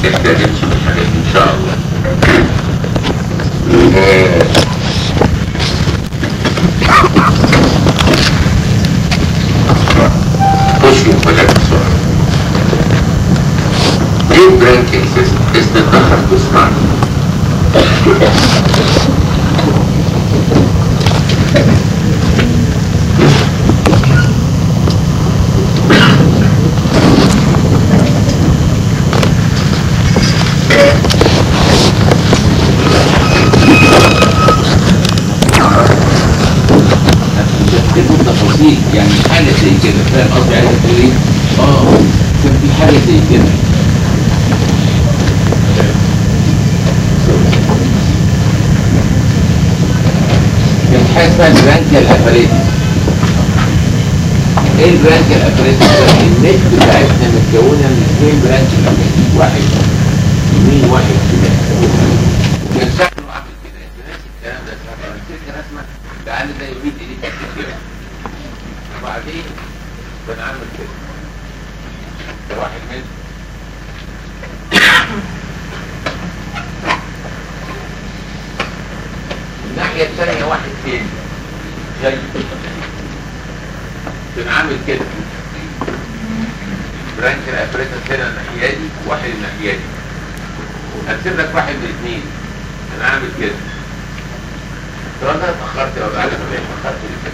يحتاجش الحاجات دي ان شاء الله. خش مفاجأة بسرعة. ليه البرانكيال سيستم تتدخل بسرعة؟ يعني حاجة زي كده، فاهم قصدي؟ عايز تقول ايه؟ كان في حاجة زي كده. كان في حاجة اسمها البرانكيال اباريتس. ايه البرانكيال اباريتس ده؟ النك بتاعتنا متكونة من 2 برانكيال اباريتس، واحد يمين واحد شمال. كان شكله عامل كده، انت ناسي الكلام ده؟ الفكرة رسمة تعالى زي يمين ايديك كده. وبعدين بنعمل كده، ده واحد منهم. الناحية الثانية واحد تاني زي بنعمل كده، برانكيال اباريتس هنا الناحية دي، واحد الناحية دي. هنسيب لك واحد من الاثنين، هنعمل كده. طب انا اتأخرت ولا على ما اتأخرت كده؟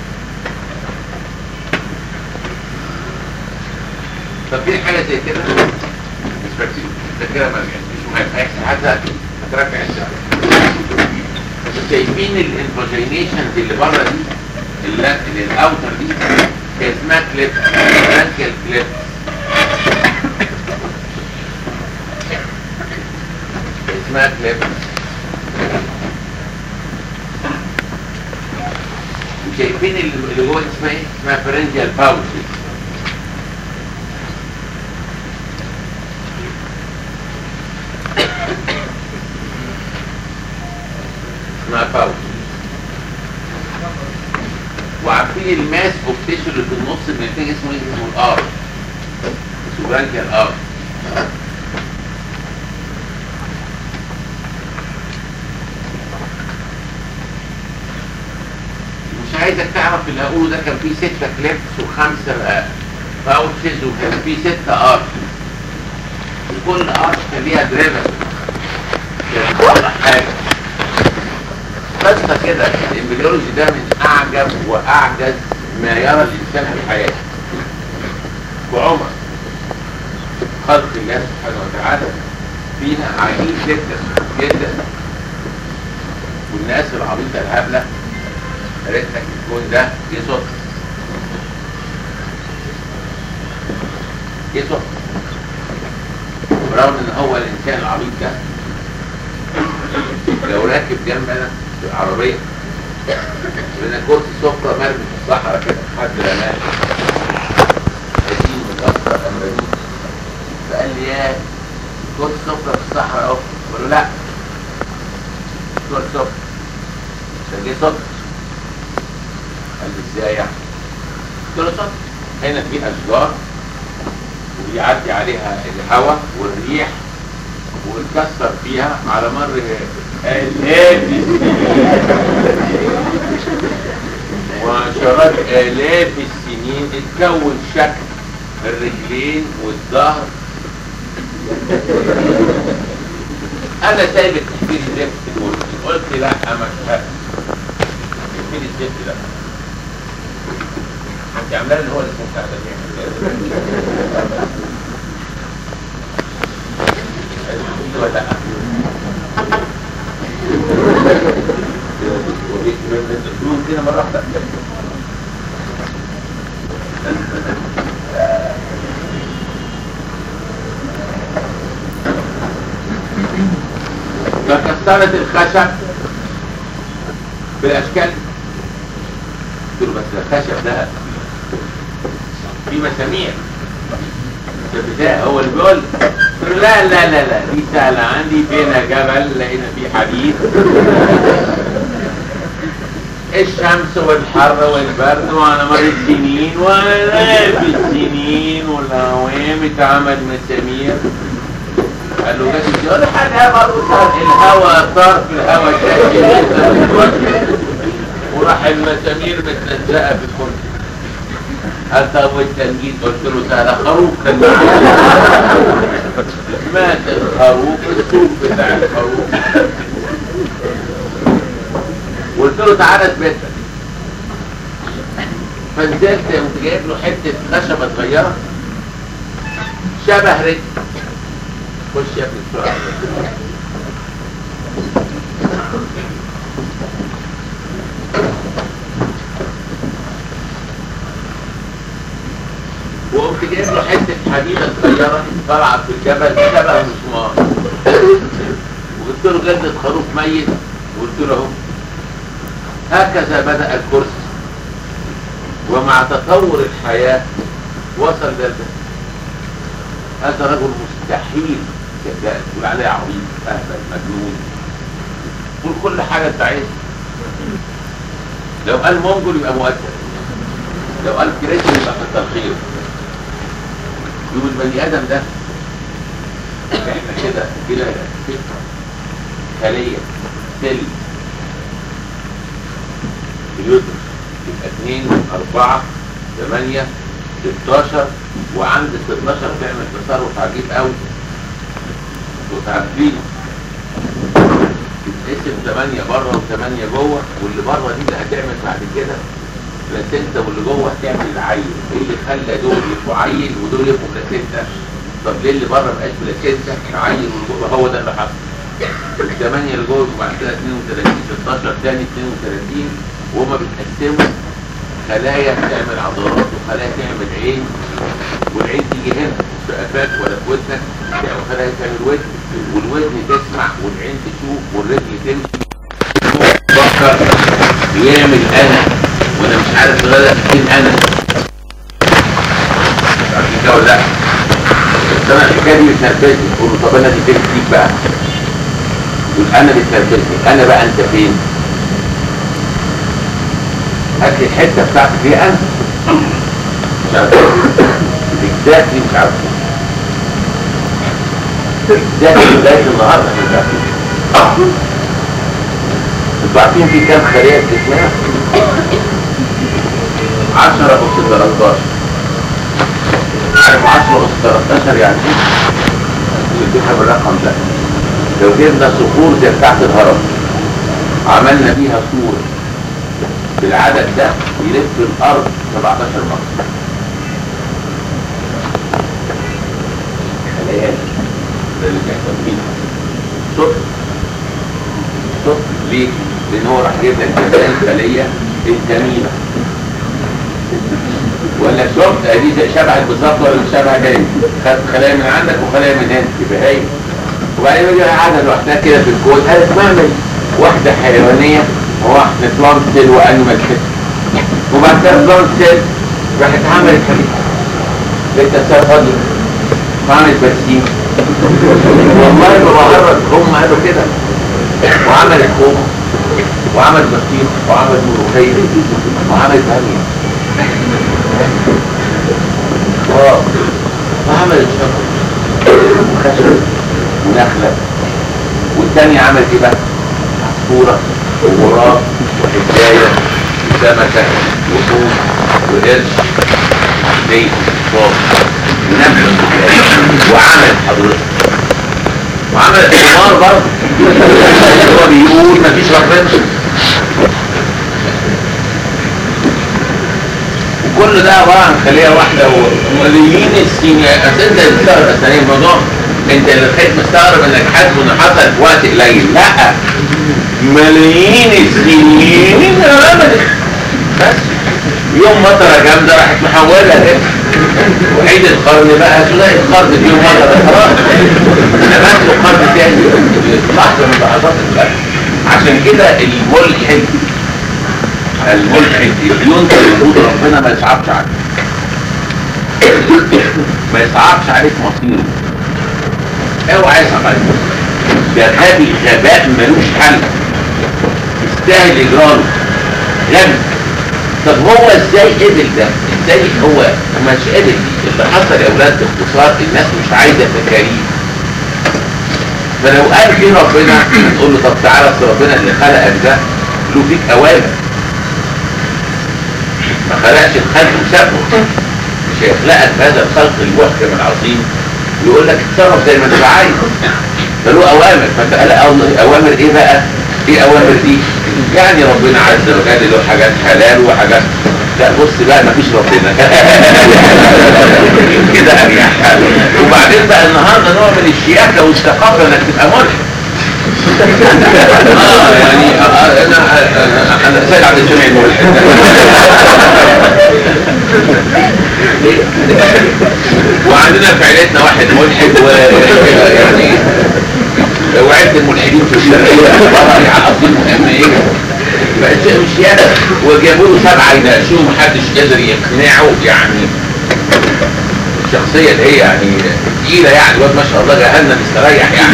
طب في حاجة زي كده مش فاكرين، الذاكرة ما مش مهم، هيحصل حاجة هترجع الساعة. انتوا شايفين الانفاجينيشنز اللي بره دي، اللي الاوتر دي، هي اسمها كليبس، برانكيال كليبس. اسمها كليبس. وشايفين اللي جوه اسمها ايه؟ اسمها فرنجيال باوتشز. اسمها باوتش. وعارفين الماس اوف تيشو اللي في النص اللي بينتج اسمه ايه؟ اسمه الار، اسمه برانكيال ار. مش عايزك تعرف اللي هقوله ده. كان فيه 6 كليبس و5 باوتشز، وكان فيه 6 ارش. وكل ارش كان ليها دريفر، كان كل حاجه قصة كده. الامبريولوجي ده من اعجب واعجز ما يرى الانسان في حياته. وعمر خلق الله سبحانه وتعالى فينا عجيب جدا جدا. والناس العبيطه الهبله قالت لك الكون ده جه صدفه. جه صدفه. برغم ان هو الانسان العبيط ده لو راكب جنبنا في العربية لنا كرسي سفرة مرمي في الصحراء كده، حد رماه قديم متأثر أمريكي، فقال لي يا كرسي سفرة في الصحراء اهو. قال له لا، كرسي سفرة ده جه صدفة. قال لي ازاي يعني؟ قلت له صدفة، هنا في أشجار وبيعدي عليها الهواء والريح واتكسر فيها على مر آلاف وعشرات آلاف السنين اتكون شكل الرجلين والظهر. أنا سايب التحفير الزفت في الكرسي. قلت لا مش هذا التحفير الزفت ده انت عاملاه اللي هو اللي اسمه بتاع ده ولا لا؟ كده مرة واحدة. فكسرت الخشب بالاشكال. قلت له بس الخشب ده في مسامير ده هو اللي بيقول. لا لا لا لا دي سهلة عندي. فينا جبل لقينا فيه حديد. الشمس والحر والبرد وعلى مر السنين وآلاف السنين والأعوام اتعمل مسامير قال له جاي يقول حاجه برضه الهوا طار في الهوا شايف وراح المسامير متلزقه في الكرسي. قال طب والتنجيد؟ قلت له ده خروف كان معايا. مات الخروف، السوق بتاع الخروف. قلت له تعالى اثبت. فنزلت قمت جايب له حته خشبه صغيره شبه رجل. خش يا ابني بسرعه. وقمت جايب له حته حديده صغيره طالعه في الجبل شبه مسمار. وقلت له جلده خروف ميت. وقلت له اهو هكذا بدأ الكرسي، ومع تطور الحياة وصل لده. هذا رجل مستحيل تقول عليه عبيط اهبل مجنون، قول كل حاجة انت عايزها. لو قال منجل يبقى مؤدب، لو قال كريتي يبقى في التلخيص. يوم البني ادم ده احنا كده خلية سل اليوتر يبقى 2 4 8 16 وعند 16 تعمل تصرف عجيب قوي وتعرفين تتقسم 8 بره و8 جوه، واللي بره دي اللي هتعمل بعد كده بلاسينتا، واللي جوه هتعمل العيل. ايه اللي خلى دول يبقوا عيل ودول يبقوا بلاسينتا؟ طب ليه اللي بره مبقاش بلاسينتا عيل واللي جوه؟ هو ده اللي حصل. ال8 اللي جوه وبعد كده 32 16 تاني 32 وهما بيتقسموا خلايا تعمل عضلات وخلايا تعمل عين، والعين تيجي هنا في قفاك ولا في ودنك، وخلايا تعمل ودن، والودن تسمع والعين تشوف والرجل تمشي تفكر يعمل انا وانا مش عارف غير فين انا. عارفين كده ولا لا؟ بس انا الحكايه دي بتنرفزني. بقول له طب انا دي فين فيك بقى؟ يقول انا بتنرفزني. انا بقى انت فين؟ هات لي الحته بتاعتي فيها انا مش عارف اكزاكتلي، مش عارف اكزاكتلي لغايه النهارده مش عارف. انتوا عارفين في كام خليه في جسمنا؟ 10 أس 13. عارف 10 أس 13 يعني ايه؟ مش تفهم الرقم ده. لو جبنا صخور زي بتاعت الهرم عملنا بيها صور بالعدد ده يلف الارض 17 مرة. خليات ده اللي بيحصل فينا صفر ليه؟ لان هو راح جايب لك كمان خليه الجميله. ولا شفت ادي شبهك بالظبط ولا مش شبهك؟ ايه؟ خدت خلايا من عندك وخلايا من هنا يبقى هي. وبعدين يجي قاعده لوحدها كده في الكون قالت معمل واحده حيوانيه وواحده بلانت سيل وانيمال سيل، وبعد كده بلانت سيل راحت عملت لقيتها سيل فاضيه وعملت برسيم. والله ما بعرف، هم قالوا كده. وعملت خوخ وعملت بطيخ وعملت ملوخيه وعملت باميه وعملت شجر وخشب ونخله. والثانيه عملت ايه بقى؟ عصفوره وغراب وحجايه وسمكه وحوت وقرش زي الصوت ونمل وعملت حضرتك وعملت حمار برضه. هو بيقول مفيش ربنا. وكل ده عباره عن خليه واحده وملايين السنين. اصل انت بتستغرب اثناء الموضوع، انت اللي خايف مستغرب انك حاسس انه حصل في وقت قليل. لا، ملايين السنين عملت. بس يوم مطره جامده راحت محولها كده. وعيد القرن بقى تلاقي القرن في يوم مطره خلاص نبات له قرن تاني لحظه من لحظات القرن. عشان كده الملحد ينكر وجود ربنا ما يصعبش عليك، ما يصعبش عليك مصيره. اوعى يصعب عليك. ده غبي غباء ملوش حل، يستاهل اجراره. غبي. طب هو ازاي قبل ده؟ ازاي هو مش قبل؟ اللي حصل يا اولاد باختصار الناس مش عايزه تكاليف. فلو قال فيه ربنا تقول له طب تعالى اصل ربنا اللي خلقك ده له فيك اوامر، ما خلقش الخلق وسابه، مش هيخلقك بهذا الخلق المحكم العظيم ويقول لك اتصرف زي ما انت عايز، ده له اوامر. فانت قال اوامر ايه بقى؟ ايه اوامر دي؟ يعني ربنا عز وجل له حاجات حلال وحاجات لا. بص بقى مفيش ربنا كده اريح. وبعدين بقى النهارده نوع من الشياكه والثقافه انك تبقى ملحد. يعني انا سيد عبد السميع الملحد. وعندنا في عيلتنا واحد ملحد ويعني وعد الملحدين في الشرقيه عقدين مهم ايه بقت شيء مش شياكه. وجابوا له 7 يناقشوه محدش قدر يقنعه. يعني الشخصيه اللي هي يعني تقيله يعني الواد ما شاء الله جهنم مستريح يعني.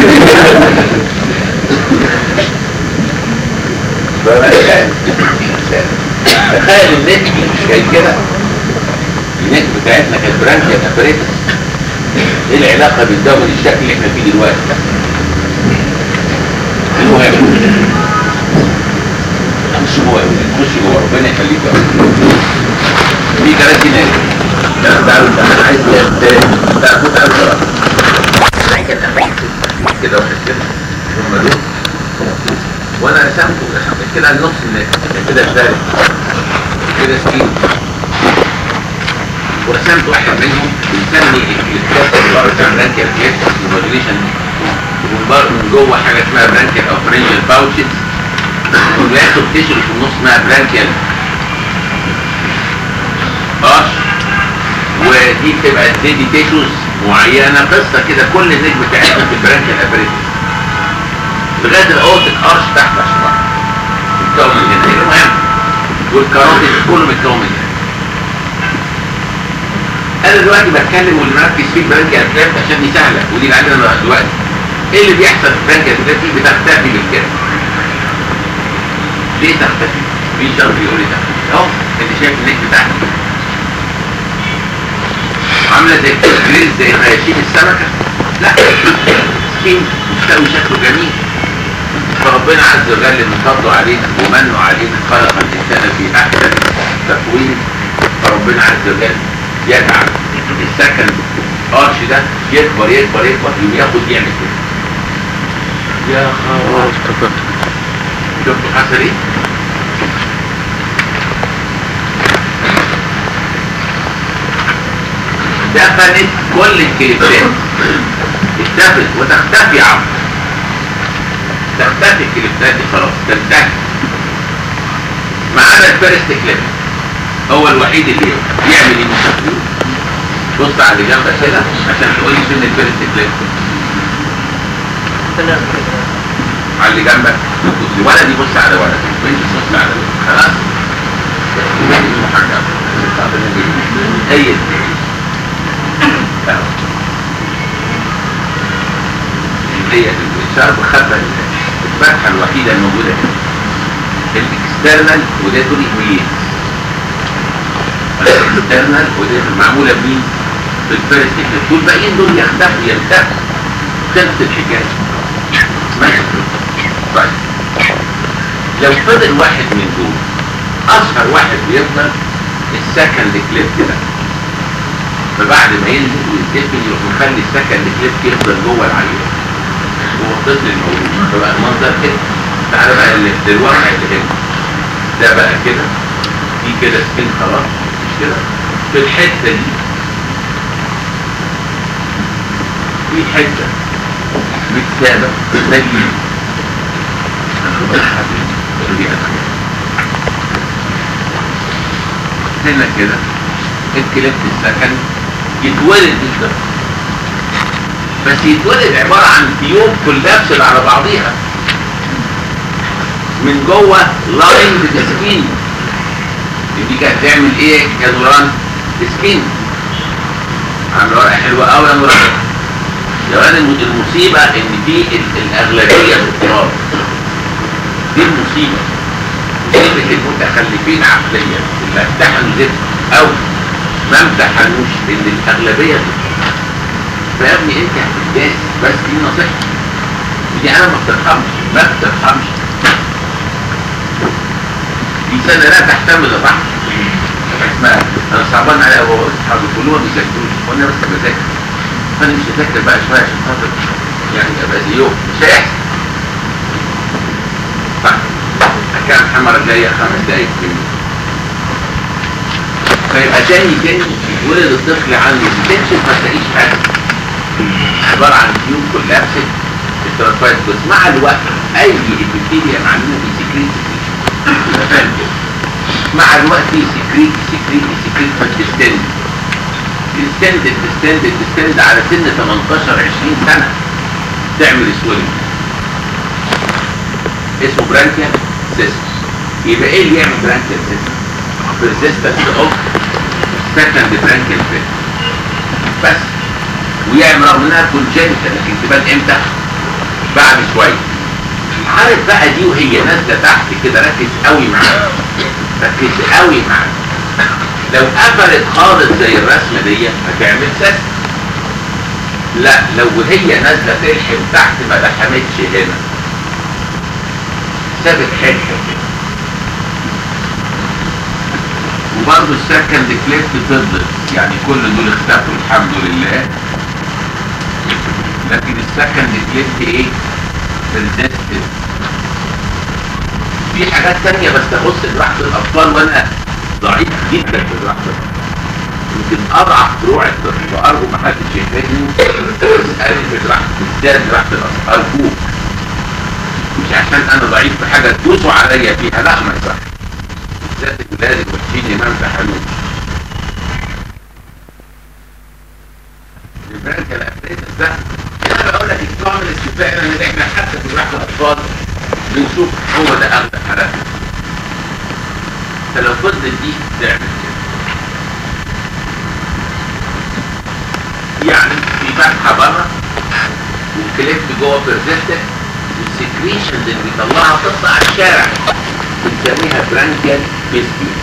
تخيل النك مش جاي كده. النك بتاعتنا كانت برانكيا ابريتس. ايه العلاقه بالدواء بالشكل اللي احنا فيه دلوقتي؟ المهم مش جوه مش جوه ربنا يخليك في كراسي ناس. انا عايز تاخد اكتر كده واحد كده هم دول وانا رسمته كده النص كده الثالث كده سكين ورسمت واحد منهم بنسمي الكلاس اللي بتاع برانكيال كليبس موديليشن من جوه حاجه اسمها برانكيال او فرنجل باوتشز وبياخد تيشو في النص اسمها برانكيال ودي بتبقى دي تيشوز معينه قصه كده. كل النجم بتاعتنا في البرانكيال ابريتس لغايه الاوتيك ارش تحت عشان متكون من هنا. المهم والكاروتيد كله متكون من هنا. انا دلوقتي بتكلم واللي مركز في البرانكيال ابريتس عشان دي سهله ودي اللي عندنا دلوقتي. ايه اللي بيحصل في البرانكيال ابريتس؟ بتختفي بالكده. ليه تختفي؟ في شرط يقول لي تختفي اهو. انت شايف النجم بتاعتك عامله زي الجريل زي خياشيم السمكه؟ لا سكين مستوي شكله جميل. فربنا عز وجل من فضله علينا ومنه علينا خلق الانسان في احسن تكوين. فربنا عز وجل يجعل السكن ارش ده يكبر يكبر يكبر وياخد يعمل كده. يا خبر شفتوا حصل ايه؟ دفنت كل الكليبسات اختفت وتختفي عمرو. تختفي الكليبسات دي خلاص تنتهي ما عدا الفيرست كليب هو الوحيد اللي يعمل المشاكل. بص على اللي جنبك كده عشان تقول لي فين الفيرست كليب. على اللي جنبك ولدي بص على ولدي وانت بص على ولدي خلاص. هي هي الشرب خدت الفتحه الوحيده الموجوده هنا الاكسترنال وده دول ايميلز. الاكسترنال وده معموله بمين؟ بالفيرست كليب. والباقيين دول يختفوا ينتهوا. خلصت الحكايه ماشي. طيب لو فضل واحد من دول اشهر واحد بيفضل السكند كليب كده. فبعد ما ينزل ويتقفل يروح مخلي السكند كليب يفضل جوه العيون هو الطفل المولود. فبقى المنظر كده. تعالى بقى للواقع اللي هنا ده بقى كده في كده سكين خلاص مش كده. في الحته دي في حته متسابه نجيب هنا كده الكليب السكن يتولد بالظبط. بس يتولد عبارة عن تيوب كولابسل على بعضيها من جوه لاين سكين. دي كانت تعمل ايه يا نوران؟ سكين. عامله ورقه حلوه قوي يا نوران. يا ولاد المصيبه ان دي الاغلبيه في التراب. دي المصيبه. مصيبه المتخلفين عقليا اللي امتحنوا زفت او ما امتحنوش ان الاغلبيه. فيا ابني انت هتتجاز بس دي نصيحتي. دي انا ما بترحمش، ما بترحمش. دي سنه لا تحتمل الرحمه. اسمها انا صعبان عليا واصحابي كلهم ما بيذاكروش وانا بس بذاكر، فانا مش هذاكر بقى شويه عشان خاطر يعني ابقى زيهم، مش هيحصل. كان الحمرة الجاية 5 دقايق مني. فيبقى تاني ولد الطفل عنده بتنشف ما تلاقيش حاجة، عبارة عن تيوب كولابسد الترانسفايت بس مع الوقت أي ابتديا معلومة بيسكريت مع الوقت يسكريت فتستند تستند على سن 18-20 سنة تعمل سويلنج اسمه برانكيال سيستم. يبقى ايه اللي يعمل برانكيال سيستم؟ persistence of second برانكيال فيلم بس، ويعمل رغم انها congenital لكن تبان امتى؟ بعد شويه. عارف بقى دي وهي نازله تحت كده، ركز قوي معاها، لو قفلت خالص زي الرسمه دي هتعمل سيستم. لا لو هي نازله تلحم تحت ما لحمتش هنا، سابت حته كده. وبرضه السكند كليفت فضلت، يعني كل دول اختفوا الحمد لله، لكن السكند كليفت ايه؟ persisted. في حاجات تانية بس تخص جراحة الأطفال وأنا ضعيف جدا في جراحة الأطفال، يمكن أضعف فروع الطب، وأرجو ما حدش يحرجني اسألني في جراحة بالذات جراحة الأطفال أرجوك، مش عشان أنا ضعيف في حاجة تدوسوا عليا فيها، لا ما يصح، بالذات الولاد الوحشين ما امتحنوش. البرانكيال الأفريتس ده أنا بقول لك نوع من الاستفاء، لأن إحنا حتى في جراحة الأطفال بنشوف هو ده أغلب حالاتنا. فلو فضلت دي تعمل كده، يعني في فتحة بره والكليفت جوه بيرزيستنت، والسكريشنز اللي بيطلعها تطلع على الشارع، بنسميها برانكيال بيسكيولا.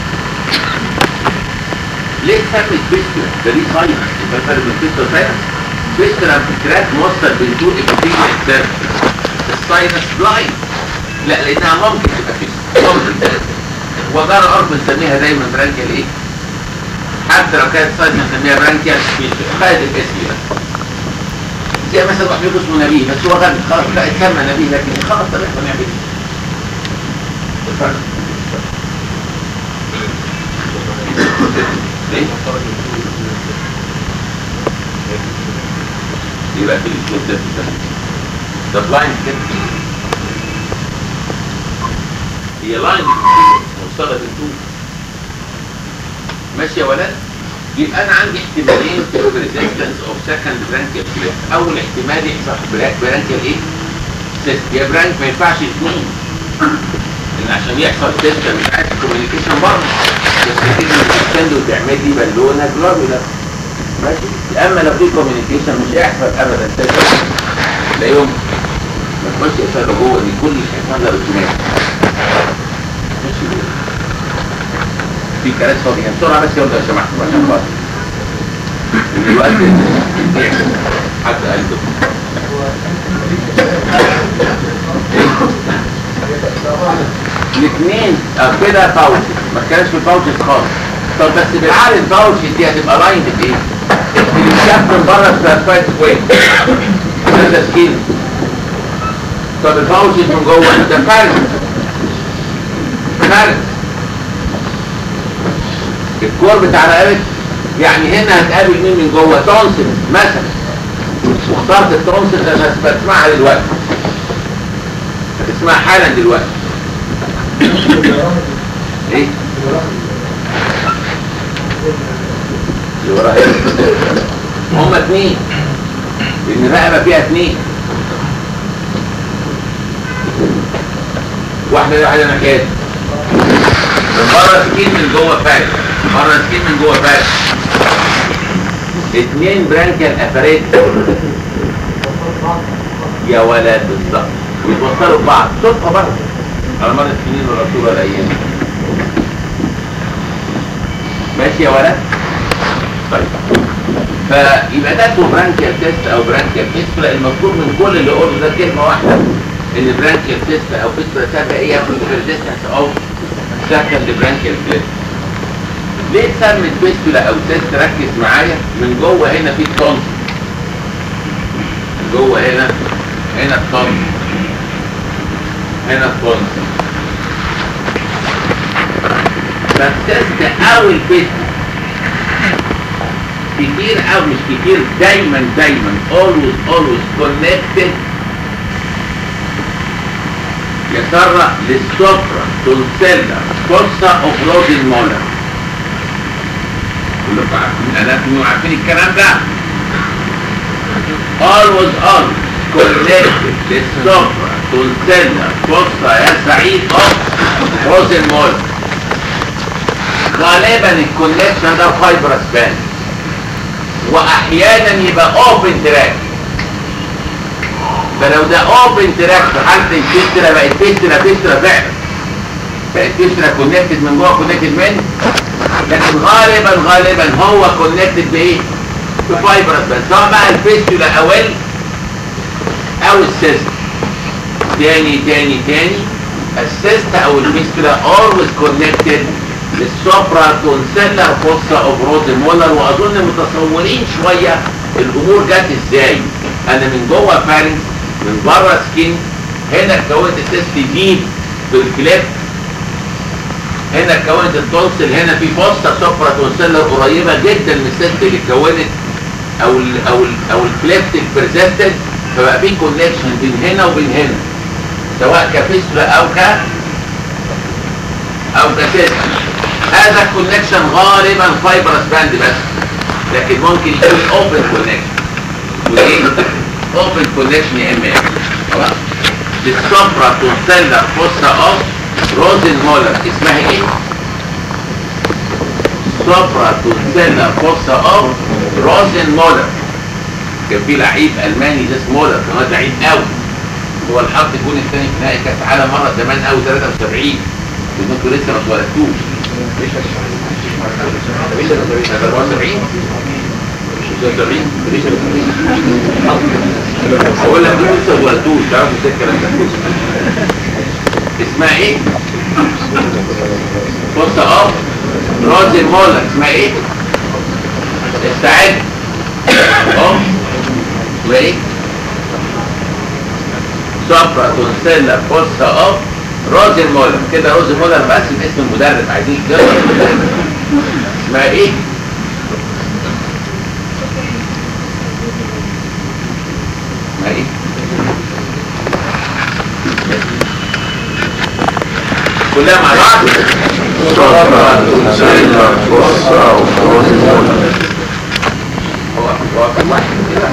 ليه سمت بيسكيولا؟ ده ليه ساينس، يبقى الفرق بين بيسكيولا وساينس. بيسكيولا بتراك موصل بين دول ابتديا السيرفس، الساينس بلايند. لا لانها ممكن تبقى فيسكيولا، ممكن. وجرى الارض بنسميها دايما برانكيال ايه؟ حتى لو كانت ساينس بنسميها برانكيال بيسكيولا، خدت الاسم ده. زي مثلا واحد بيقول اسمه نبيه بس هو غني خلاص، لا اتسمى نبيه لكن خلاص طب احنا نعمل ايه؟ الفرق ايه؟ يبقى في الاسلوب ده بلايند كده، هي لاين موصله بالطول ماشي يا ولاد. يبقى انا عندي احتمالين في الريزيستنس اوف سكند برانكيال كليف. اول احتمال يحصل برانكيال ايه؟ سيست. يا برانك ما ينفعش الاثنين، لان عشان يحصل سيست مش عايز كوميونيكيشن برضه، بس تيجي تستند وتعمل لي بالونه جلوبيولار ماشي. اما لو في كوميونيكيشن مش هيحصل ابدا سيست، لا يمكن ما تخش اشاره جوه دي كل الحيطان ده روتينات ماشي. في كراسي فاضيه بسرعه بس يلا يا سمحت عشان خاطر الوقت حد قال له الاثنين كده باوتش، ما كانش في باوتش خالص. طب بس بالعقل الباوتش دي هتبقى لاين بايه؟ اللي شاف من بره ستراتيفايد كويس ده سكين. طب الباوتش من جوه ده فرق الكور بتاع رقبتك، يعني هنا هتقابل مين من جوه؟ تونسل مثلا، واخترت التونسل ده بس بسمعها دلوقتي، هتسمعها حالا دلوقتي. ايه؟ اللي وراها ايه؟ هما اتنين، لان الرقبه فيها اتنين، واحده ناحيتها من بره سكين من جوه فارق، بره سكين من جوه فارق. اتنين برانكيال اباريت يا ولاد بالظبط، ويتوصلوا ببعض صدفه برضه على مر السنين والعصور والايام ماشي يا ولاد. طيب فيبقى ده اسمه برانكيال تيست او برانكيال فيستولا. المطلوب من كل اللي قوله ده كلمه واحده، ان برانكيال تيست او فيستولا سابقه ايه؟ ريزيستنس او سكند برانكيال تيست. ليه اتسمت فيستولا او تيست؟ ركز معايا. من جوه هنا في الطنز، جوه هنا الطنز، هنا الطنز. فالتيست او الفيستولا كتير او مش كتير، دايما always connected يا ترى للسوبرا تونسيلا فوسا اوف رودن مولر. كلكم عارفين اناتومي وعارفين الكلام ده. always connected للسوبرا تونسيلا فوسا يا سعيد اوف رودن مولر. غالبا الكونكشن ده فايبرس باند، واحيانا يبقى اوبن تراك. فلو ده اوبن تراك في حاله الفيستولا بقت فيستولا فعلا، بقت فيستولا كونكتد من جوه، كونكتد من، لكن غالبا هو كونكتد بايه؟ بفايبرس بس، سواء بقى الفيستولا او السيست. تاني السيست او الفيستولا always connected للسوبرا تونسيلا فوسا اوف رودن مولر. واظن متصورين شويه الامور جت ازاي. انا من جوه فارنس، من بره سكين، هنا اتكونت السيست ديب بالكليب، هنا اتكونت التونسل، هنا في فوسا سوبرا تونسيلا قريبه جدا من السيست اللي اتكونت او الكليبتك بريزنتد. فبقى في كونكشن بين هنا وبين هنا، سواء كفيستولا او كسيست. هذا الكونكشن غالبا فايبرس باند بس، لكن ممكن يكون اوبن كونكشن. ودي اوبن كونكشن يا اما خلاص. السوبرا تونسيلا فوسا اوف رودن مولر اسمها ايه؟ سوبرا تونسيلا فوسا اوف رودن مولر. كان في لعيب الماني ده اسمه مولر، كان لعيب قوي. هو اللي حط الجون الثاني في نهائي كاس العالم مره زمان قوي 73، وانتوا لسه ما اتولدتوش. 74 اقول لك انتوا لسه ما اتولدتوش، تعرفوا ازاي الكلام ده؟ اسمها ايه؟ بص اهو رودن مولر. اسمها ايه؟ استعد اهو. اسمها ايه؟ سوبرا تونسيلا فوسا اوف رودن مولر. كده رودن مولر بس باسم المدرب، عايزين كده. اسمها ايه؟ اسمها ايه؟ كلها مع بعض. سوبرا تونسيلا فوسا اوف رودن مولر. هو كان واحد كده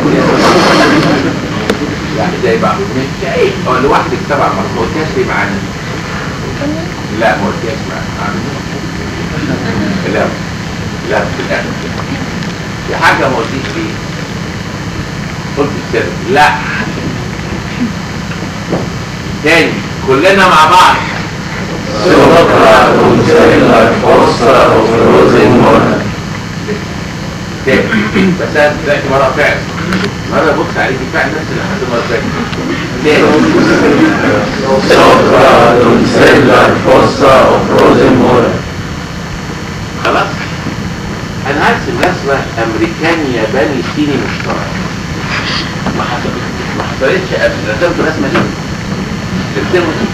يعني زي بعض، مش ايه هو لوحدك 7 مرات. ما قلتهاش ليه معانا؟ لا ما قلتهاش معانا. لا في الاخر في حاجه ما قلتيش فيه، قلت السر. لا تاني كلنا مع بعض. سوبرا تونسيلا فوسا اوف رودن مولر. تاني بس انا دلوقتي مرة فعل، مرة بص عليك فعل نفس اللي حصل مرة فاتت. تاني سوبرا تونسيلا فوسا اوف رودن مولر. خلاص. انا هرسم رسمة امريكاني ياباني صيني مشترك. ما حصلتش قبل. رسمت الرسمة دي، رسمت دي.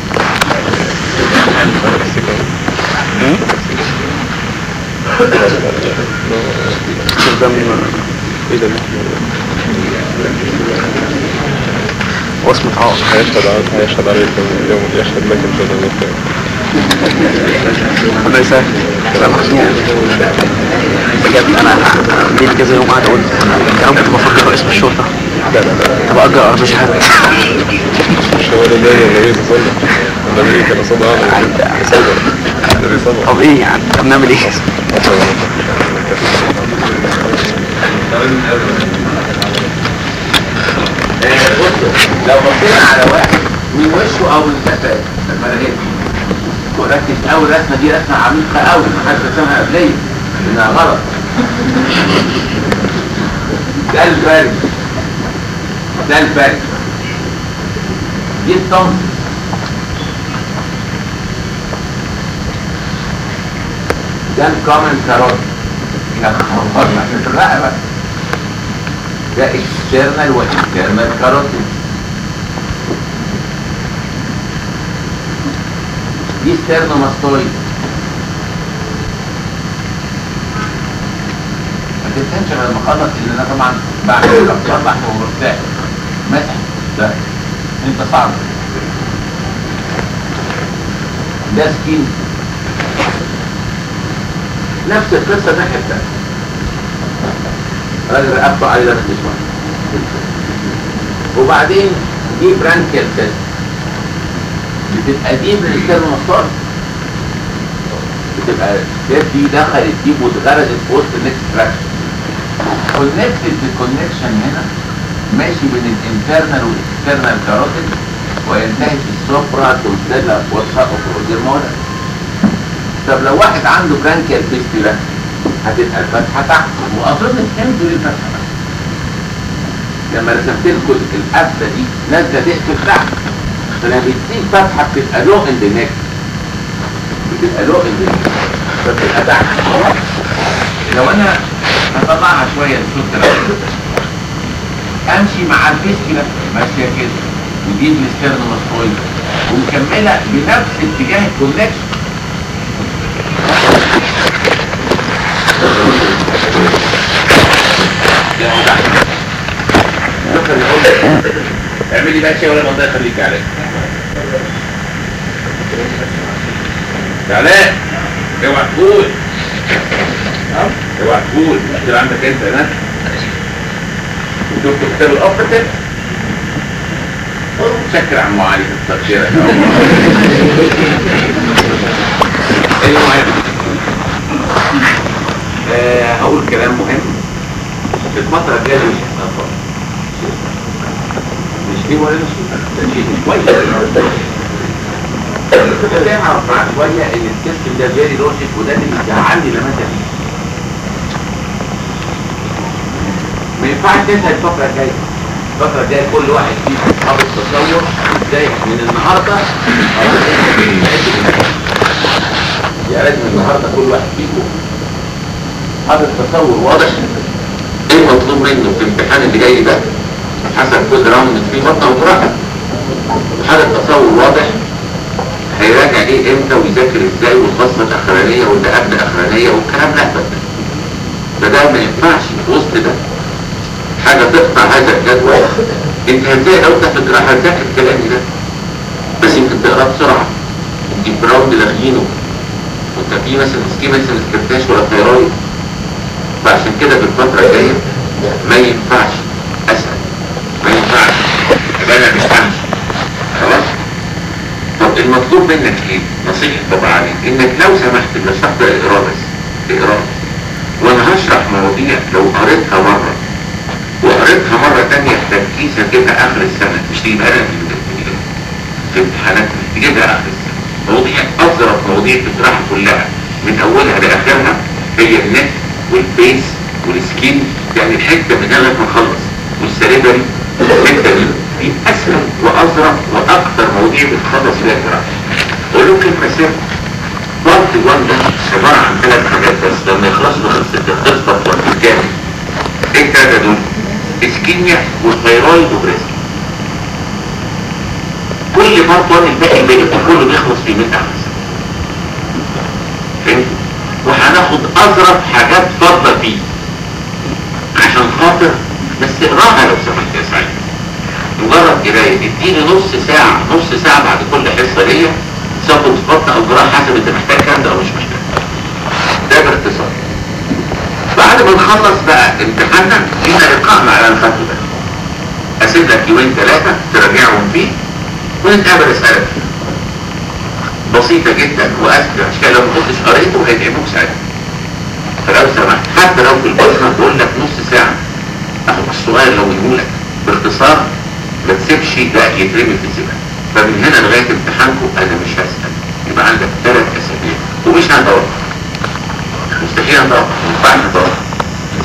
واسمه عاصم هيشهد عليك اليوم، يشهد لك ان شاء الله. الله يسهل. انا مخنوق بجد. انا جيت كذا يوم قاعد اقول انا كنت بفكر رئيس الشرطه. لا طب اجر مش حاجه. مش هو ده اللي رئيس الظلم ده اللي كان صدق. طب ايه يعني؟ طب نعمل ايه؟ بص لو بصينا على واحد من وشه او من كفاه المراجل، وركز قوي الرسمه دي رسمه عميقه قوي، محدش رسمها قبليه انها غلط. ده الفرق، ده الفرق. دي التونسس. ده الكومن كاروت. يا خبر لا بقى. ده اكسترنال وانترنال كاروتيد. دي ستيرنوماستويد. ما تفهمش غير لما اخلص ان انا طبعا بعمل لك صلح ومرتاح مسح. ده انت صعب. ده سكين. نفس القصه الناحيه الثانيه. راجل رقبته على لابس شويه. وبعدين دي برانكيال سيست. بتبقى دي من الستيرنوماستويد. بتبقى دي دخلت دي واتغرزت في وسط النكست تراكشن. كونكتد بالكونكشن هنا ماشي بين الانترنال والاكسترنال كاروتيد وينتهي في السوبرا تونسيلا والساقو بروزيرمولا. طب لو واحد عنده برانكيال فيستيلا هتبقى الفتحه تحت، واظن فهمتوا ليه الفتحه تحت. لما رسمت لكم القفله دي نازله تقفل تحت، فلما بتسيب فتحه بتبقى لو ان ذا نيك. بتبقى لو ان ذا نيك فبتبقى تحت. لو انا هطلعها شويه للصوت امشي مع الفيستيلا ماشيه كده، ودي الستيرنوماستويد ومكمله بنفس اتجاه الكونكشن. اعملي بقى شيء ولا الله يخليك عليك. علاء اوعى تقول، اوعى تقول اللي عندك انت هنا. وشفت كتاب الأفريقي شكر عن معالي التقدير. المهم هقول كلام مهم في الفترة الجاية. مش دي ولا ده شيء مش كويس. زي ما عرفت معاك شوية ان السيستم ده فيري لوجيك، وده اللي بيزعلني لما انت ما ينفعش تنسى الفترة الجاية. الفترة الجاية كل واحد فيكم حاطط تصور ازاي من النهارده يا لازم النهارده كل واحد فيكم حاطط تصور واضح ايه مطلوب منه في الامتحان اللي جاي ده حسب كل راوند فيه بطنه وجراحه. حاطط تصور واضح هيراجع ايه امتى ويذاكر ازاي والبصمه الاخرانيه والدقات الاخرانيه والكلام ده. ده ما ينفعش في وسط ده حاجه تقطع هذا الجدول. انت هتلاقي لو انت في الجراحه هتذاكر كلامي ده بس يمكن تقراه بسرعه. دي براوند لاغيينه وانت في مثلا سكيما لسه ما ذاكرتهاش ولا ثيرويد. فعشان كده في الفتره الجايه ما ينفعش اسال، ما ينفعش يبقى انا مش همشي خلاص. طب المطلوب منك ايه؟ نصيحه طبعا عليك انك لو سمحت لو سمحت اقراه بس اقراه. وانا هشرح مواضيع لو قريتها مره وقريتها مرة تانية بتركيز هتجيبها آخر السنة، مش تجيبها لها في امتحانات، تجيبها آخر السنة. مواضيع أظرف مواضيع في الجراحة كلها من أولها لآخرها هي النك والفيس والسكين، يعني الحتة من لغاية ما نخلص والسريبري. الحتة دي أسهل وأظرف وأكثر مواضيع بتخلص فيها الجراحة. أقول لكم كلمة سر بارت 1 ده عبارة عن 3 حاجات بس، لما يخلصوا خلصت بارت الكامل. ايه الثلاثة دول؟ اسكيميا والثيرويد وبريسك. كل بارت 1 الباقي كله بيخلص في 100 احسن. فهمت؟ وهناخد اظرف حاجات فاضله فيه عشان خاطر بس اقراها لو سمحت يا سعيد. مجرد قرايه اديني نص ساعه بعد كل حصه ليا تظبط بطن او جراحه حسب انت محتاج كام ده او مش محتاج. ده باختصار. بعد ما نخلص بقى امتحاننا فينا لقاء مع اللي خدته ده. اسيب لك يومين 3 تراجعهم فيه ونتقابل اسالك فيه. بسيطه جدا واسهل عشان لو ما كنتش قريته هيتعبوك ساعتها. فلو سمحت حتى لو في البطنه بقول لك نص ساعه اخد الصغير لو يقول لك باختصار ما تسيبش ده يترمي في الزباله. فمن هنا لغايه امتحانكم انا مش هسال. يبقى عندك 3 اسابيع ومش هندور. مستحيل ندور، ما ينفعش ندور.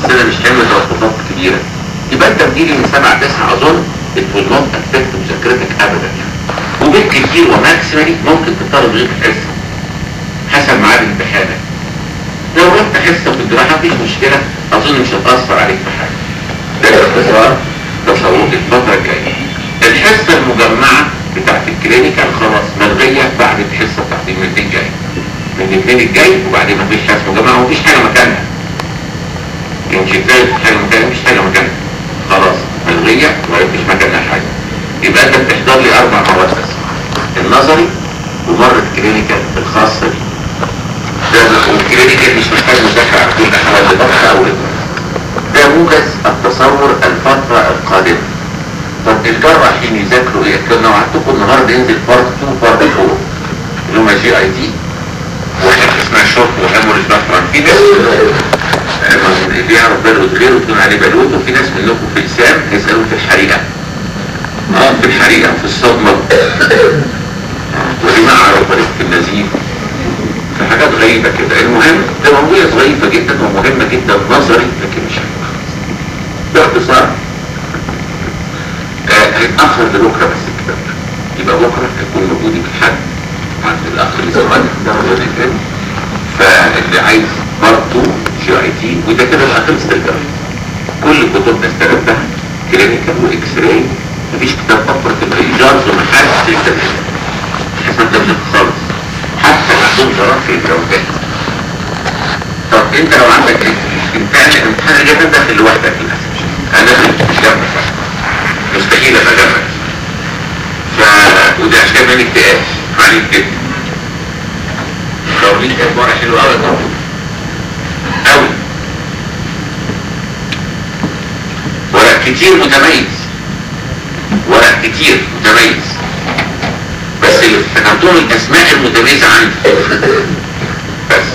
بس انا مش حامل توقفات كبيره، يبقى انت بتجيلي من 7 9 اظن it will not affect مذاكرتك ابدا يعني. وبالكثير وماكسيمالي ممكن تضطر غير حصه حسب ميعاد امتحانك. لو رحت حصه في الجراحه مفيش مشكله، اظن مش هتاثر عليك في حاجه. ده باختصار تصورات الفتره الجايه. الحصه المجمعه بتاعت الكلينيكال خلاص ملغيه بعد الحصه بتاعت الاثنين الجاي. من الاثنين الجاي وبعدين مفيش حصه مجمعه ومفيش حاجه مكانها. مش ازاي في حاجه مكانها، مفيش حاجه مكانها. خلاص ملغيه ومفيش مكانها حاجه. يبقى انت بتحضر لي 4 مواد بس. النظري ومره كلينيكال الخاصه بي. والكلينيكال مش محتاج مذاكره على كل الاحوال لضغط او ده موجز التصور الفتره القادمه. طب الجراحين يذاكروا ايه؟ كنا وعدتكم النهارده ينزل بارت 2 بارت 4 اللي هم جي اي تي وحاجه اسمها شوك وهيموريج باتران. في ناس بيعرف بالود غيره بتكون عليه بالود، وفي ناس منكم في السام هيسالوا في الحريقه. في الحريقه في الصدمه ودماء على طريقه النزيف في حاجات غريبه كده. المهم ده موضوع ظريفه جدا ومهمه جدا نظري لكن مش باختصار. هيتاخر لبكره بس الكتاب ده، يبقى بكره هيكون موجود الحد عند الاخ اللي سمعني ده الراجل الثاني. فاللي عايز برضه جي اي تي وده كده بقى خلصت الجراحه. كل كتبنا استلمتها كلينيكال واكس راي، مفيش كتاب اكبر في الايجاز ومحدش يكتب حسب ده مش خالص. حتى عندهم جرات في الجوابات. طب انت لو عندك امتحان الجامعه داخل لوحدك للاسف، انا مش جنبك مستحيل ابقى جنبك. وده عشان مالي اكتئاب عليك جدا. لو ليك اخبار حلوه قوي قوي ورق كتير متميز، ورق كتير متميز، بس اللي افتكرتهم الاسماء المتميزه عندي بس.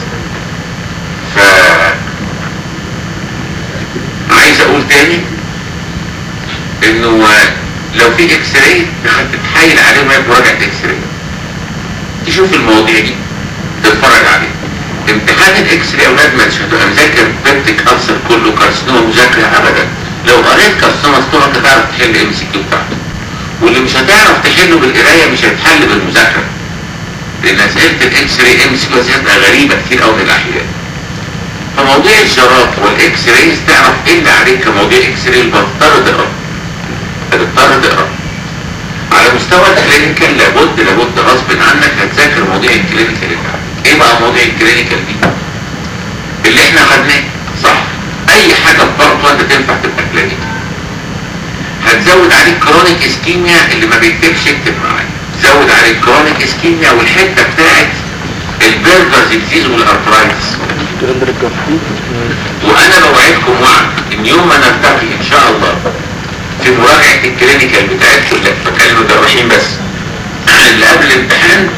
عايز اقول تاني انه لو في اكس راي تتحايل عليه ما مراجعه اكس راي، تشوف المواضيع دي تتفرج عليه. امتحان الاكس راي يا اولاد مش هتبقى مذاكر بيبتيك ألسر كله كارسينوما مذاكره ابدا. لو قريت كارسينوما ستومك هتعرف تحل ام سي كيو بتاعته، واللي مش هتعرف تحله بالقرايه مش هيتحل بالمذاكره، لان اسئله الاكس راي ام سي كيو هتبقى غريبه كتير قوي من الاحيان. فمواضيع الجرات والاكس رايز تعرف ايه اللي عليك كمواضيع اكس راي اللي بتضطر تقرا. على مستوى الكلينيكال لابد غصب عنك هتذاكر مواضيع الكلينيكال اللي عندك. ايه بقى مواضيع الكلينيكال دي؟ اللي احنا خدناه صح. اي حاجه في بارت 1 تنفع تبقى كلينيكال. هتزود عليك كرونيك اسكيميا، اللي ما بيكتبش يكتب معايا. زود عليك كرونيك اسكيميا والحته بتاعت البرجرز ديزيز والارترايتس. وانا بوعدكم وعد ان يوم ما نلتقي ان شاء الله في مراجعه الكلينيكال بتاعتكم اللي بكلموا جراحين بس اللي قبل الامتحان،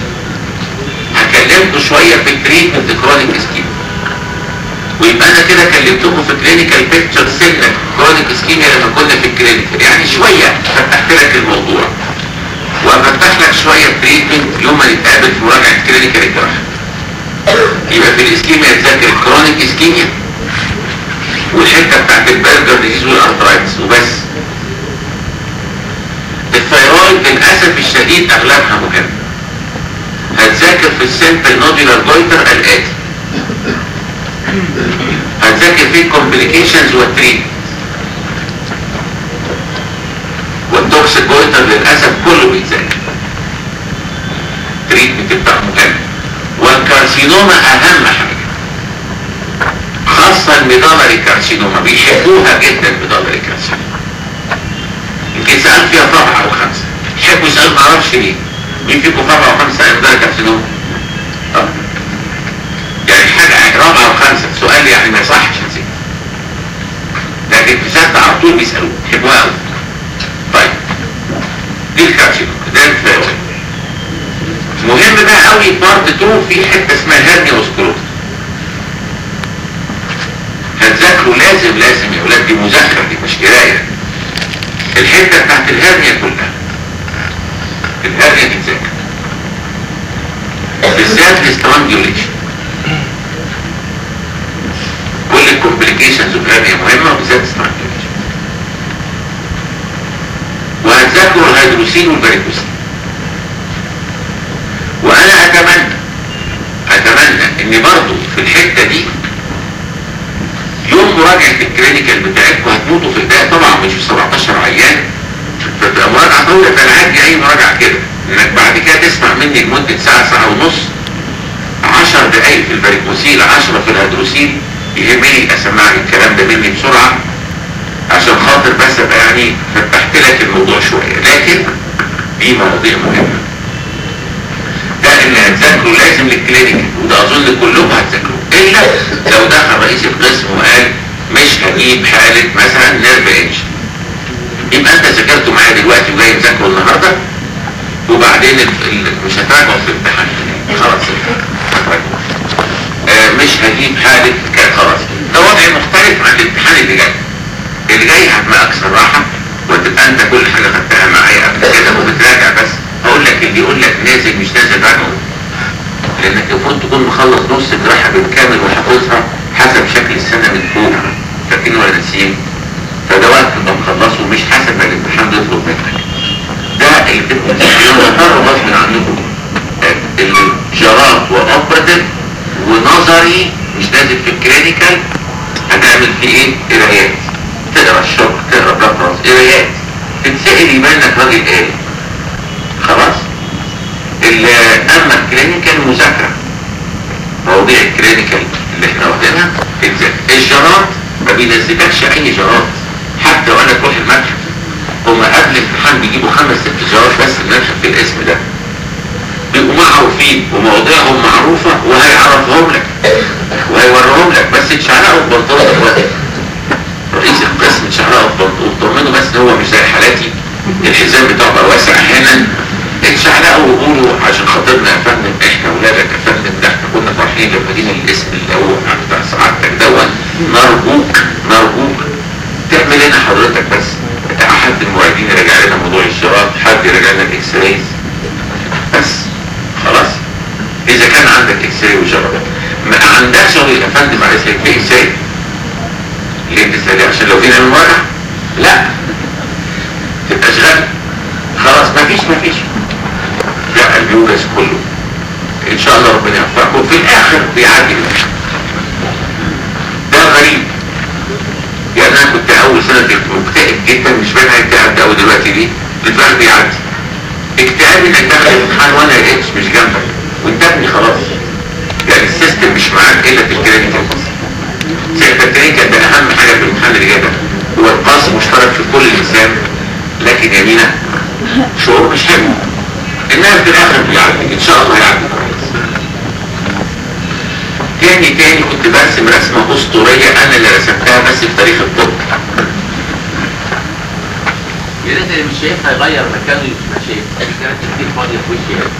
هكلمكم شويه في التريتمنت كرونيك اسكيميا، ويبقى انا كده كلمتكم في كلينيكال بيكتشر سنه كرونيك اسكيميا لما كنا في الكلينيكال، يعني شويه فتحت لك الموضوع وفتح لك شويه تريتمنت يوم ما نتقابل في مراجعه كلينيكال الجراحه. يبقى في الاسكيميا تذاكر كرونيك اسكيميا والحته بتاعت البرجر ديزيز والارترايتس وبس. الثيرويد للاسف الشديد اغلبها مهم. هتذاكر في السيمبل نودولار جويتر الاتي، هتذاكر فيه الكومبليكيشنز والتريتمنت، والتوكسيك جويتر للاسف كله بيتذاكر، التريتمنت بتاعه مهم. والكارسينوما اهم حاجه، خاصه الميدالري كارسينوما بيحبوها جدا. الميدالري كارسينوما يمكن سأل فيها 4 أو 5، يحبوا يسألوا معرفش ليه مين فيكم 4 أو 5 ميدالري كارسينوما؟ يعني حاجه 4 أو 5 سؤال يعني ما يصحش نسيت، لكن في سنة على طول بيسألوه يحبوها قوي. طيب دي الكارسينوما ده الثيرويد. مهم بقى قوي بارت 2 في حته اسمها هيرنيا وسكروتا. هتذاكروا لازم يا ولاد، دي مذاكره دي مش قرايه. الحته بتاعت الهرنيا كلها، الهرنيا دي تذاكر بالذات الاسترانجيوليشن. كل الكومبليكيشنز والهرنيا مهمه وبالذات سترانجوليشن. وهتذاكروا الهيدروسين والفاريكوسين. وانا اتمنى ان برضو في الحته دي يوم مراجعه الكلينيكال بتاعتكم هتموتوا في البدايه طبعا مش في 17 عيان، فتبقى مراجعه طويله. فالعادي اي مراجعه كده انك بعد كده تسمع مني لمده ساعه، ساعه ونص، 10 دقايق في الفاريكوسيل، 10 في الهيدروسيل. يهمني اسمع الكلام ده مني بسرعه عشان خاطر بس ابقى يعني فتحت لك الموضوع شويه. لكن دي مواضيع مهمه. ده اللي هتذاكره لازم للكلينيكال، وده اظن كلكم هتذاكروه، الا لو دخل رئيس القسم وقال مش هجيب حاله مثلا نيرف انجن، يبقى انت ذاكرته معايا دلوقتي وجاي تذاكره النهارده، وبعدين مش هتراجعه في الامتحان خلاص هتراجعه. مش هجيب حاله كده خلاص. ده وضع مختلف عن الامتحان اللي جاي. اللي جاي هتبقى اكثر راحه، وتبقى انت كل حاجه خدتها معايا قبل كده وبتراجع بس. اقول لك اللي يقول لك نازل مش نازل راجعه، لانك المفروض تكون مخلص نص جراحه بالكامل وحافظها حسب شكل السنه من فوق، فاكرين ولا ناسيين؟ فده وقت تبقى مخلصه مش حسب ما الامتحان بيطلب منك. ده اللي بتبقوا بتختاروا غصب عنكم. الجرات واوبراتيف ونظري مش نازل في الكلينيكال. هتعمل فيه ايه؟ قرايات، تقرا الشغل، تقرا بلافرز، قرايات، تتسأل يبان انك راجل قاري خلاص. اما الكلينيكال مذاكره، مواضيع الكلينيكال اللي احنا واخدينها تتذاكر. الجرات ما بينزلكش اي جرات، حتى وانا تروح المتحف هما قبل الامتحان بيجيبوا 5-6 جرات بس المتحف في الاسم ده، بيبقوا معروفين ومواضيعهم معروفه وهيعرفهم لك وهيوريهم لك، بس اتشعلقوا ببنطلون دلوقتي. رئيس القسم اتشعلقوا ببنطلون، طمنوا بس ان هو مش زي حالاتي الحزام بتاعه بقى واسع احيانا. اتشعلقوا ويقولوا عشان خاطرنا يا فندم احنا ولادك يا فندم، ده احنا كنا فرحانين لما جينا الاسم اللي هو بتاع سعادتك دوت. نرجوك تعمل لنا حضرتك بس حد المعيدين يراجع لنا موضوع الشراط، حد يراجع لنا الاكس رايز بس خلاص. اذا كان عندك اكس راي وشراط ما عندكش يا فندم عايز لك في اكس راي ليه بتسالي؟ عشان لو فينا المراجعه لا تبقى شغال خلاص. مفيش لا البيوجاز كله ان شاء الله ربنا يوفقكم في الاخر بيعدي. ده غريب يعني. انا كنت اول سنه مكتئب جدا، مش فاهم هيتعب قوي دلوقتي ليه؟ الفرق بيعدي. اكتئاب انك داخل الامتحان وانا اتش مش جنبك وانتبني خلاص، يعني السيستم مش معاك الا في الكلينيكال. سيادة الكلينيكال ده اهم حاجه في الامتحان اللي جاي ده، هو القاس مشترك في كل الانسان، لكن يمينه شعور مش حلو. انها في الاخر بيعدي ان شاء الله هيعدي كويس. تاني كنت برسم رسمه اسطوريه انا اللي رسمتها بس في تاريخ الطب. يا ريت اللي مش شايفها يغير مكانه يبقى شايف. كانت كتير فاضيه في وشي يعني.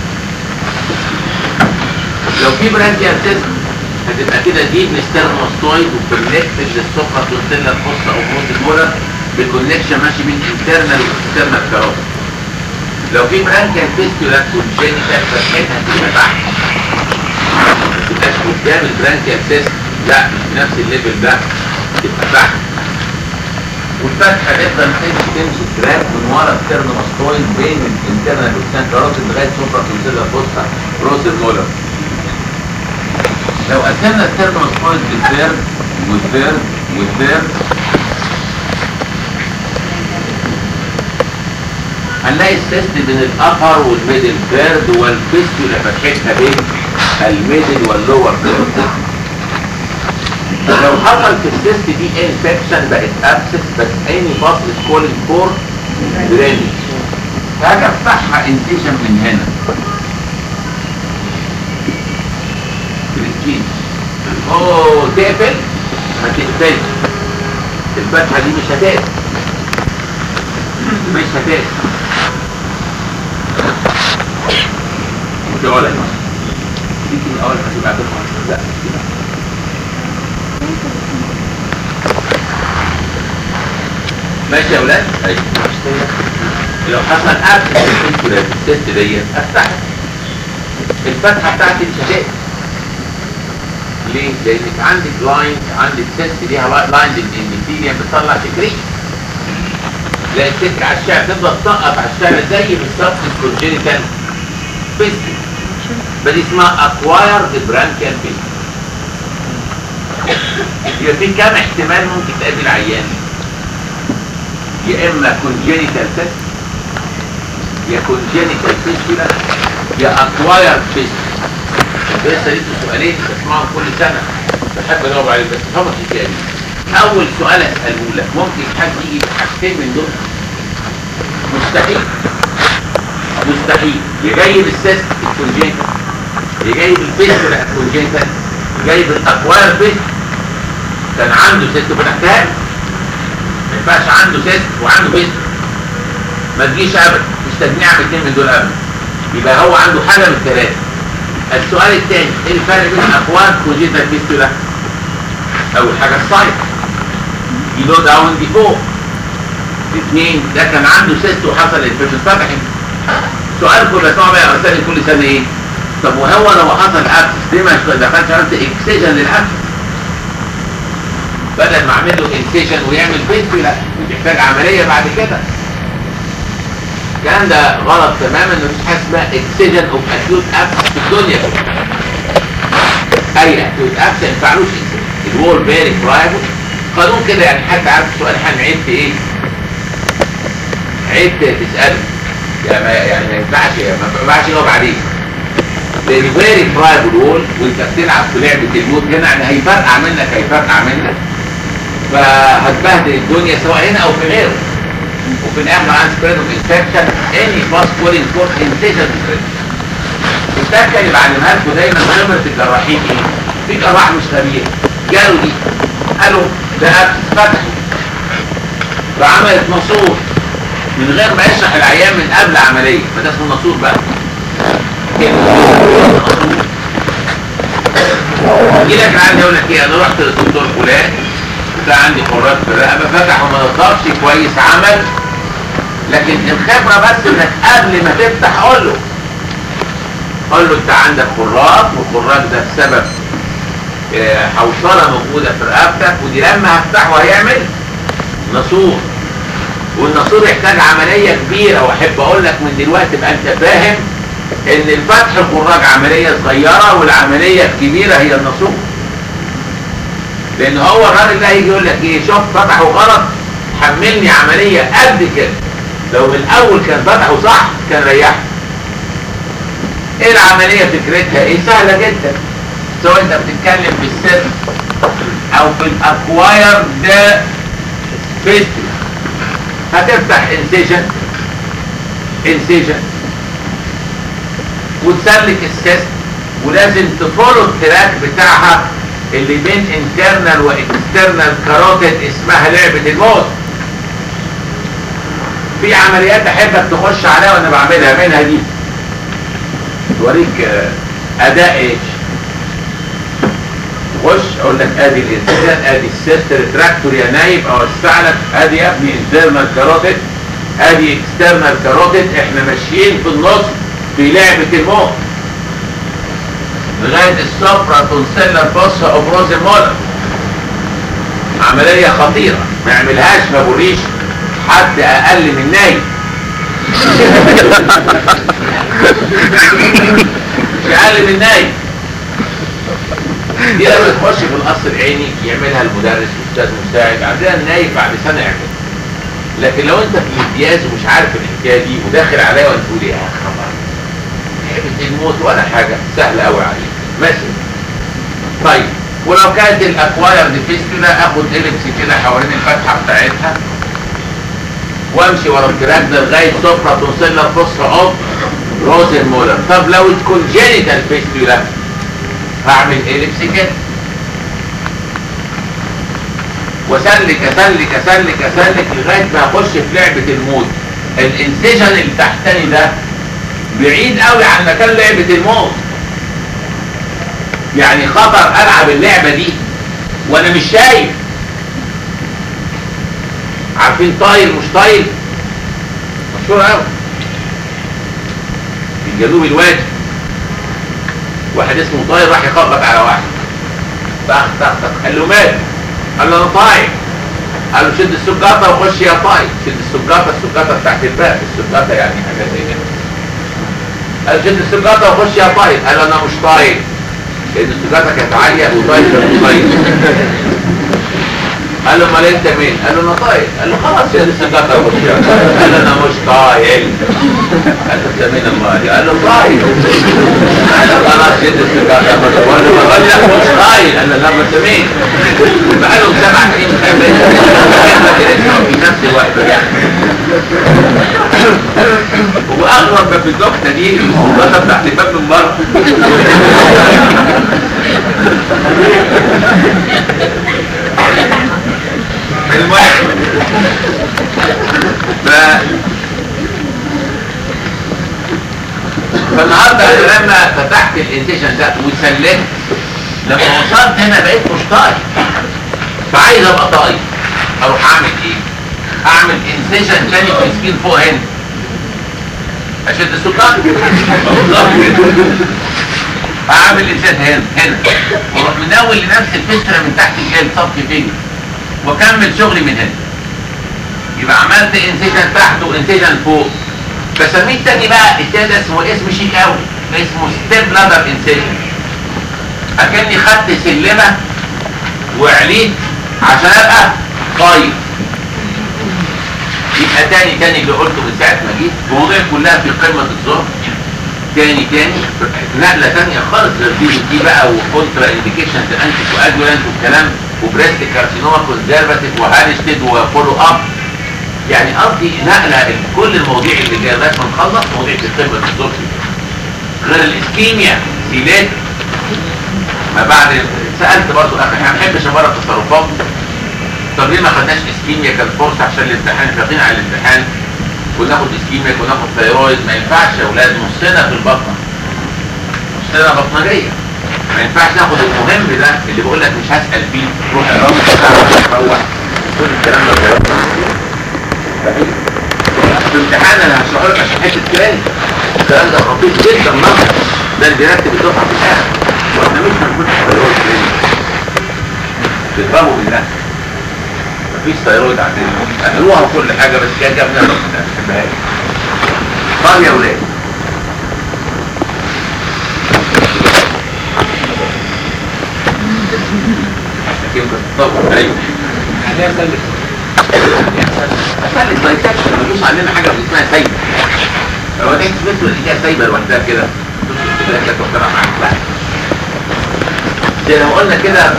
لو في برانكياتيزم هتبقى كده دي ستيرنوستويد وكونكتد للسفرة توصلها الخصة او موت المولر بالكونكشن ماشي بين انترنال واكسترنال كاروتيد. لو في برانكيال فيستولا والجينيتال فتحتها هتبقى تحت، ما تبقاش قدام البرانكيال فيست، لا مش بنفس الليفل ده، تبقى تحت. والفتحه تفضل تمشي تراك من ورا الستيرنوستويد بين الانترنال واكسترنال كاروتيد لغايه سفرة توصلها الخصة روس المولر. لو قسمنا الستيرنوستويد بالثيرد والثيرد هنلاقي السيست بين الابر والميدل ثيرد، والفيستولا فتحتها بين الميدل واللور ثيرد. لو حصل في السيست دي انفكشن بقت ابسس، بس اني باس از كولينج فور درينج، فهاجي افتحها انسيشن من هنا تقفل ما تقفلش، الفتحه دي مش هتقفل مش اقولها يمكن اول ما تبقى تفهم. لا ماشي يا اولاد. ايوه لو حصل ابسس في السيست ديت افتحها، الفتحه بتاعتي مش هتقفل، ليه؟ لانك عندك لاين، عندك سيست ليها لاين الانثيليوم بتطلع سكريت. لا الست على الشارع تفضل تسقط على الشارع زي بالظبط الكونجينيتال بيستي. فدي اسمها اكوايرد برانكيال بيستي. يبقى في كام احتمال ممكن تقابل عيان؟ يا اما كونجينيتال سيست، يا كونجينيتال فيستولا، يا اكوايرد بيستي. لسه ليكوا سؤالين بسمعهم كل سنه بحب اجاوب عليهم بس فقط الحكايه دي. اول سؤال اساله لك، ممكن حد يجي بحاجتين من دول؟ مستحيل. مستحيل. يا جاي بالسيست الكونجينيتال، يا جاي بالفيستولا الكونجينيتال، يا جاي بالاكواير بيست. كان عنده سيست وفتحتها له. ما ينفعش عنده سيست وعنده بيست. ما تجيش ابدا، مش تجميع بالاثنين من دول ابدا. يبقى هو عنده حاجه من الثلاثه. السؤال الثاني، ايه الفرق بين اكواير كونجينيتال فيستولا؟ اول حاجه السايت، دي لو داون دي فوق. اثنين، ده كان عنده سيست وحصل انفكشن فتحت. سؤال كل سنه بقى اسالني كل سنه ايه؟ طب وهو لو حصل ابسس ليه ما دخلش عملت اكسجن للابسس؟ بدل ما اعمل له انسيجن ويعمل فيستولا ويحتاج عمليه بعد كده. الكلام ده غلط تماما، مفيش حاجه اسمها اكسجن اوف اكيوت ابسس في الدنيا. اي اكيوت ابسس ما ينفعلوش الوول فيري برايفت قانون كده يعني. حد عارف السؤال هنعيد في ايه؟ عيد تساله يعني ما ينفعش يجاوب عليه. لان فيري برايفت وول وانت بتلعب في لعبه الموت هنا يعني هيفرقع منك فهتبهدل الدنيا سواء هنا او في غيره. وفي الاخر عن سبريد اوف انفكشن اني فاست كولينج فور انسيجن سبريد. التكه اللي بعلمها لكم دايما خبره الجراحين ايه؟ في جراح مش خبير جاله دي قالوا ده ابسس فتحه فعملت ناسور من غير ما يشرح العيان من قبل عمليه، فده اسمه ناسور بقى. يجي لك العيان يقول لك ايه؟ انا رحت للدكتور فلان وكان عندي خراج في الرقبه فتح وما نضفش كويس عمل، لكن الخبره بس انك قبل ما تفتح قول له انت عندك خراج والخراج ده بسبب حوصله موجوده في رقبتك ودي لما هفتحه هيعمل ناسور، والناسور يحتاج عمليه كبيره. واحب اقول لك من دلوقتي تبقى انت فاهم ان الفتح الخراج عمليه صغيره والعمليه الكبيره هي الناسور. لان هو الراجل ده هيجي يقول لك ايه؟ شوف فتحه غلط حملني عمليه قد كده. لو من الاول كان فتحه صح كان ريحني. ايه العمليه فكرتها ايه؟ سهله جدا. سواء انت بتتكلم في السيست او في الاكواير ده فيستولا، هتفتح انسيجن وتسلك السيست، ولازم تفولو التراك بتاعها اللي بين انترنال واكسترنال كاروتيد اسمها لعبه الموت. في عمليات احبك تخش عليها وانا بعملها، منها دي توريك اداء ايش. تخش اقول لك ادي الانسيجن، ادي السيست ريتراكتور يا نايب، اوسع لك ادي يا ابني انترنال كاروتيد، ادي اكسترنال كاروتيد. احنا ماشيين في النص في لعبه الموت لغايه السوبرا تونسيلر فوسا اوبروزي مولر. عمليه خطيره ما يعملهاش ما بوريش حد اقل من نايم. مش اقل من نايم. دي لما تخش في القصر العيني يعملها المدرس استاذ مساعد، عندنا النايب بعد سنه يعملها. لكن لو انت في الامتياز ومش عارف الحكايه دي وداخل عليا وانت تقول يا خبر لعبه الموت ولا حاجه، سهله قوي عليك مثلا. طيب ولو كانت الاكواير دي فيستولا اخد اليبس كده حوالين الفتحه بتاعتها وامشي ورا التراك ده لغايه سوبرا تونسيلر فوسفا اوف روزن مولر. طب لو الكونجينيتال فيستولا هعمل اليبس كده واسلك اسلك اسلك اسلك لغايه ما اخش في لعبه الموت. الانسيجن اللي تحتني ده بعيد قوي عن مكان لعبه الموت، يعني خطر العب اللعبه دي وانا مش شايف. عارفين طاير مش طاير؟ مشهور قوي في الجنوب الوادي. واحد اسمه طاير راح يخبط على واحد طخ طخ طخ. قال له مال؟ قال له انا طاير. قال له شد السجاطه وخش يا طاير. شد السجاطه بتاعت الباب، السجاطه يعني حاجه زي كده. قال شد السجاطه وخش يا طاير. قال له انا مش طاير، لان السجاطه كانت عاليه وطاير كان طاير. قال له امال انت مين؟ قال له انا طاير. قال له خلاص شد السجاطه وخش يا طاير. قال له انا مش طاير. قال له انت مين امال؟ قال له طاير. قال له خلاص شد السجاطه. قال له لا مش طاير. قال له لا ما انت مين؟ بقالهم 7 سنين في نفس الوقت يعني. واغرب ما في النكته دي السجاطه بتاعت الباب من بره. فالنهارده انا لما فتحت الانسيشن ده وسلمت، لما وصلت هنا بقيت مش طايق، فعايز ابقى طايق. اروح اعمل ايه؟ اعمل انسيشن تاني في السكين فوق هنا، اشد السكر اعمل انسيشن هنا واروح منول لنفس الفكره من تحت الجلد صف فينجر واكمل شغلي من هنا. يبقى عملت انسيشن تحت وانسيشن فوق. بسميه تاني بقى التاني ده اسمه اسم شيك قوي، اسمه ستيب لادر انسيشن. اكني خدت سلمه وعليت عشان ابقى طاير. يبقى تاني اللي قلته من ساعه ما جيت، المواضيع كلها في قمه الظهر. تاني نقله تانيه خالص غير دي بقى، وكونترا انديكيشنز انتي كواجولانت والكلام، وبريست كارسينوما كونزرفاتيف وهالستيد وفولو اب. يعني قصدي نقله كل المواضيع اللي جايه لغايه ما نخلص مواضيع في قمه الظهر. غير الاسكيميا سيلات. ما بعد سالت برضه اخي ما بحبش امرض تصرفات. طب ليه ما خدناش اسكيميا كالفورس عشان الامتحان؟ فاقين على الامتحان وناخد اسكيميا وناخد ثايرويد. ما ينفعش يا اولاد، نصنا في البطنه، نصنا بطنجيه. ما ينفعش ناخد المهم ده اللي بقول لك مش هسال فيه، روح الرمل تروح كل الكلام ده. في الامتحان انا هشرح لك عشان حته تاني الكلام ده خطير جدا. نظر ده اللي بيرتب الدفعه في الاخر، واحنا مش هنكون ثايرويد تاني. بيضربوا بالله مفيش ثايرويد عندنا، قالوها وكل حاجه بس كده جابنا ما بنحبهاش. طب يا ولاد كيف تتطور؟ ايوه يعني اسلك دايسكشن، ملوش عندنا حاجه اسمها سايبه. لو انت تثبت ان هي سايبه لوحدها كده تبقى كده توقعها معاك. لا زي لو قلنا كده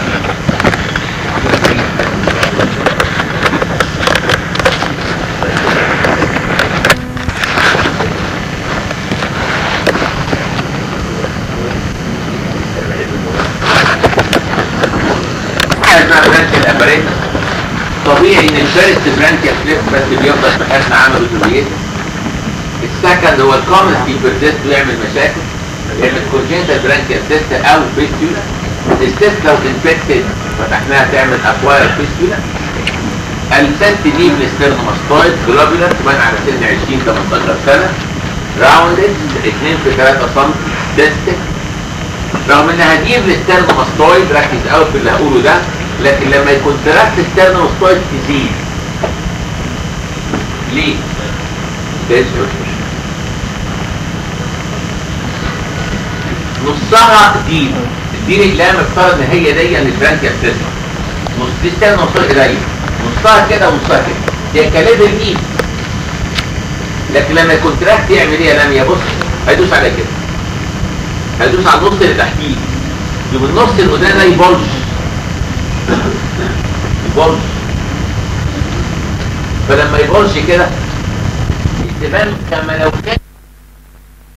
الابريت. طبيعي ان الفيرست برانكيال كليب بس بيفضل في حالة عمله تبريد. السكند هو الكومنتي بيرزيست ويعمل مشاكل، يعمل كونجنتال برانكيال سيست او فيستولا. السيست لو انفكتد فتحناها تعمل اكواير فيستولا. السيست دي بالستيرنوماستويد جلوبولار تبان على سن 20-18 سنه، راوندد 2 في 3 سم سيستك. رغم انها دي بالستيرنوماستويد، ركز قوي في اللي هقوله ده، لكن لما يكون تراكت ستيرنوماستويد تزيد. ليه؟ نصها دي اللي مفترض ان هي دي البرانكيال سيستم. نص دي ستيرنوماستويد قليل، نصها كده ونصها كده، هي كليفل ايد. لكن لما يكون تراكت يعمل ايه يا لميا؟ بص هيدوس على كده، هيدوس على النص اللي تحتيه، يبقى النص اللي قدام ده يبولج. فلما يبولج كده تبان كما لو كان